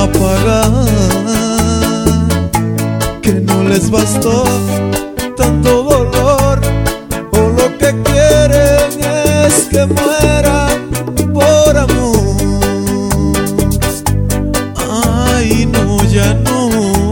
pagar, que no les bastó tanto dolor, o lo que quieren es que mueran por amor. Ay, no, ya no,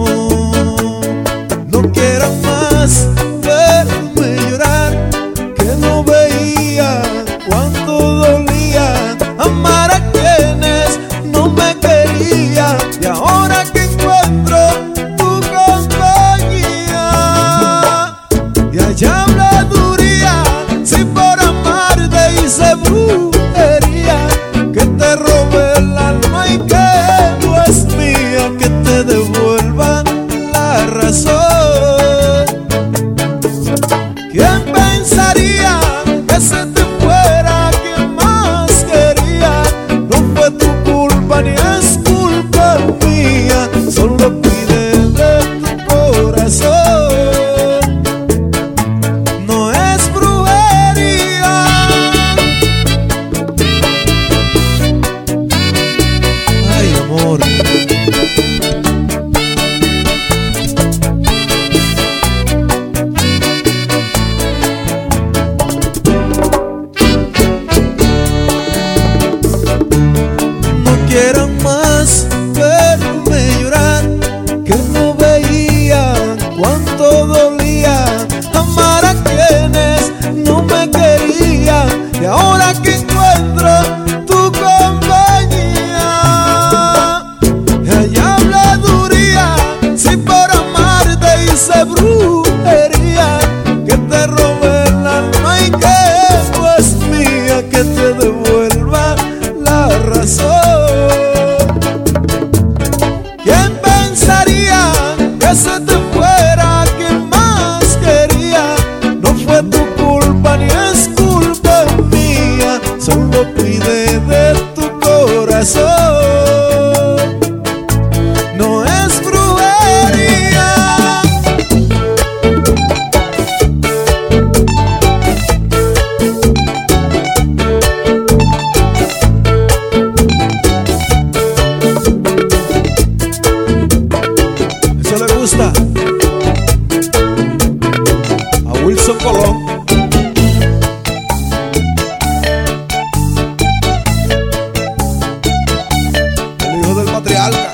no quieran más verme llorar, que no veía cuánto dolía amar a quienes no me querían, y ahora que encuentro tu compañía, y allá habladuría, si por amarte hice brujería, que te robé el alma y que no es mía, que te devuelva la razón. ¿Quién pensaría que se te fuera quien más quería? No fue tu culpa ni es culpa mía, solo cuidé de tu corazón. No es brujería. Ay, amor. Quieran más verme llorar, que no veían cuánto dolía amar a quienes no me querían, y ahora que encuentro tu compañía, y allá habladuría, si por amarte hice brujería, que te robé el alma y que no es mía, que te devuelva la razón. ¿Quién pensaría que se te fuera quien más quería? No fue tu culpa ni es culpa mía, solo cuidé de tu corazón. No es brujería. Eso le gusta a Wilson Colón. El hijo del patriarca.